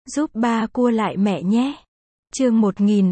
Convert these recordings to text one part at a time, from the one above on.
Giúp ba cua lại mẹ nhé. Chương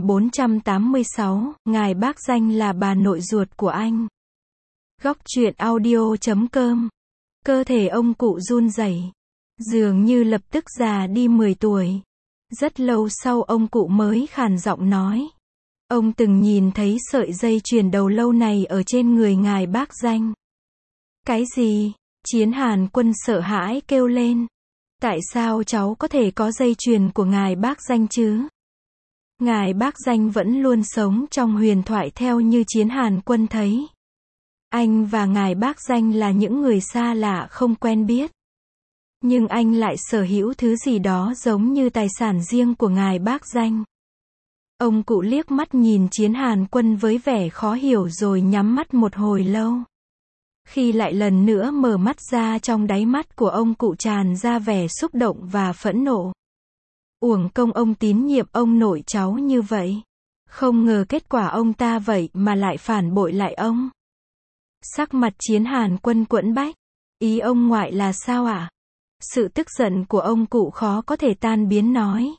1486, ngài bác danh là bà nội ruột của anh. Góc truyện audio.com. Cơ thể ông cụ run rẩy, dường như lập tức già đi 10 tuổi. Rất lâu sau ông cụ mới khàn giọng nói. Ông từng nhìn thấy sợi dây chuyền đầu lâu này ở trên người ngài bác danh. Cái gì? Chiến Hàn Quân sợ hãi kêu lên. Tại sao cháu có thể có dây chuyền của ngài bác danh chứ? Ngài bác danh vẫn luôn sống trong huyền thoại theo như Chiến Hàn Quân thấy. Anh và ngài bác danh là những người xa lạ không quen biết. Nhưng anh lại sở hữu thứ gì đó giống như tài sản riêng của ngài bác danh. Ông cụ liếc mắt nhìn Chiến Hàn Quân với vẻ khó hiểu rồi nhắm mắt một hồi lâu. Khi lại lần nữa mở mắt ra, trong đáy mắt của ông cụ tràn ra vẻ xúc động và phẫn nộ. Uổng công ông tín nhiệm ông nội cháu như vậy. Không ngờ kết quả ông ta vậy mà lại phản bội lại ông. Sắc mặt Chiến Hàn Quân quẫn bách. Ý ông ngoại là sao ạ? Sự tức giận của ông cụ khó có thể tan biến nói.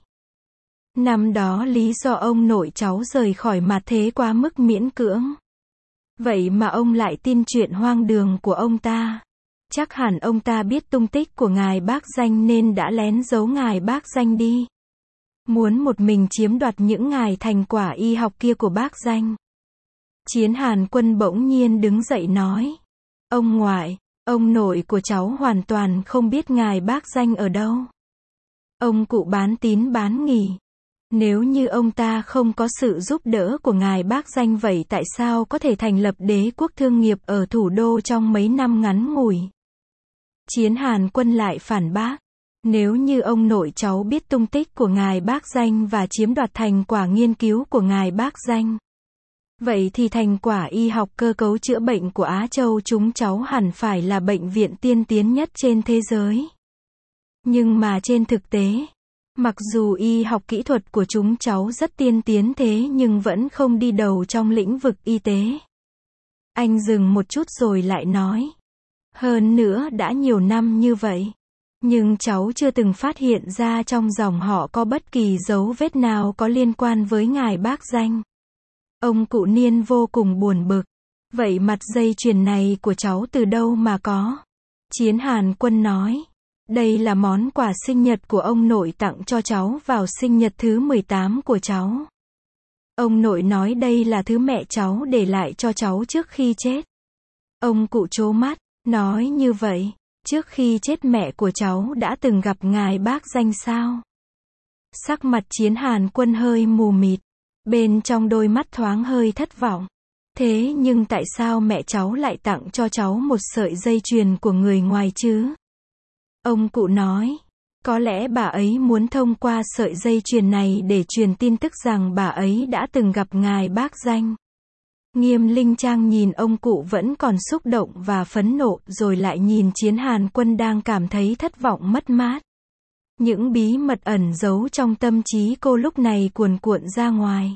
Năm đó lý do ông nội cháu rời khỏi mặt thế quá mức miễn cưỡng. Vậy mà ông lại tin chuyện hoang đường của ông ta. Chắc hẳn ông ta biết tung tích của ngài bác danh nên đã lén giấu ngài bác danh đi. Muốn một mình chiếm đoạt những ngài thành quả y học kia của bác danh. Chiến Hàn Quân bỗng nhiên đứng dậy nói. Ông ngoại, ông nội của cháu hoàn toàn không biết ngài bác danh ở đâu. Ông cụ bán tín bán nghi. Nếu như ông ta không có sự giúp đỡ của ngài bác danh vậy tại sao có thể thành lập đế quốc thương nghiệp ở thủ đô trong mấy năm ngắn ngủi? Chiến Hàn Quân lại phản bác. Nếu như ông nội cháu biết tung tích của ngài bác danh và chiếm đoạt thành quả nghiên cứu của ngài bác danh, vậy thì thành quả y học cơ cấu chữa bệnh của Á Châu chúng cháu hẳn phải là bệnh viện tiên tiến nhất trên thế giới. Nhưng mà trên thực tế, mặc dù y học kỹ thuật của chúng cháu rất tiên tiến thế nhưng vẫn không đi đầu trong lĩnh vực y tế. Anh dừng một chút rồi lại nói. Hơn nữa đã nhiều năm như vậy. Nhưng cháu chưa từng phát hiện ra trong dòng họ có bất kỳ dấu vết nào có liên quan với ngài bác danh. Ông cụ Niên vô cùng buồn bực. Vậy mặt dây chuyền này của cháu từ đâu mà có? Chiến Hàn Quân nói. Đây là món quà sinh nhật của ông nội tặng cho cháu vào sinh nhật thứ 18 của cháu. Ông nội nói đây là thứ mẹ cháu để lại cho cháu trước khi chết. Ông cụ trố mắt, nói như vậy, trước khi chết mẹ của cháu đã từng gặp ngài bác danh sao? Sắc mặt Chiến Hàn Quân hơi mù mịt, bên trong đôi mắt thoáng hơi thất vọng. Thế nhưng tại sao mẹ cháu lại tặng cho cháu một sợi dây chuyền của người ngoài chứ? Ông cụ nói, có lẽ bà ấy muốn thông qua sợi dây chuyền này để truyền tin tức rằng bà ấy đã từng gặp ngài bác danh. Nghiêm Linh Trang nhìn ông cụ vẫn còn xúc động và phẫn nộ rồi lại nhìn Chiến Hàn Quân đang cảm thấy thất vọng mất mát. Những bí mật ẩn giấu trong tâm trí cô lúc này cuồn cuộn ra ngoài.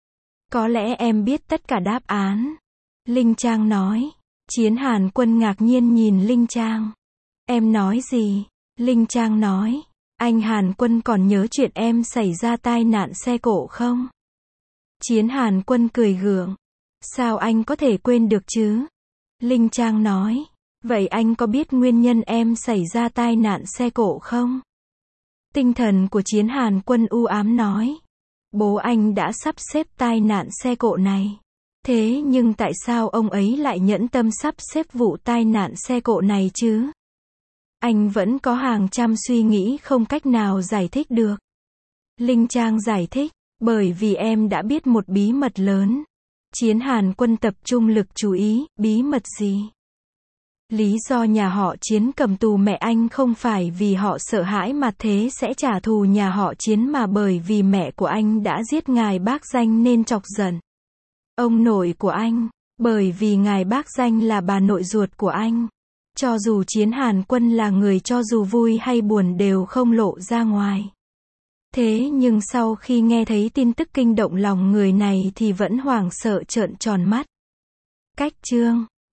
Có lẽ em biết tất cả đáp án. Linh Trang nói. Chiến Hàn Quân ngạc nhiên nhìn Linh Trang. Em nói gì? Linh Trang nói. Anh Hàn Quân còn nhớ chuyện em xảy ra tai nạn xe cộ không? Chiến Hàn Quân cười gượng. Sao anh có thể quên được chứ? Linh Trang nói. Vậy anh có biết nguyên nhân em xảy ra tai nạn xe cộ không? Tinh thần của Chiến Hàn Quân u ám nói. Bố anh đã sắp xếp tai nạn xe cộ này. Thế nhưng tại sao ông ấy lại nhẫn tâm sắp xếp vụ tai nạn xe cộ này chứ? Anh vẫn có hàng trăm suy nghĩ không cách nào giải thích được. Linh Trang giải thích. Bởi vì em đã biết một bí mật lớn. Chiến Hàn Quân tập trung lực chú ý. Bí mật gì? Lý do nhà họ Chiến cầm tù mẹ anh không phải vì họ sợ hãi mặt thế sẽ trả thù nhà họ Chiến mà bởi vì mẹ của anh đã giết ngài bác danh nên chọc giận ông nội của anh. Bởi vì ngài bác danh là bà nội ruột của anh. Cho dù Chiến Hàn Quân là người cho dù vui hay buồn đều không lộ ra ngoài. Thế nhưng sau khi nghe thấy tin tức kinh động lòng người này thì vẫn hoảng sợ trợn tròn mắt. Cách chương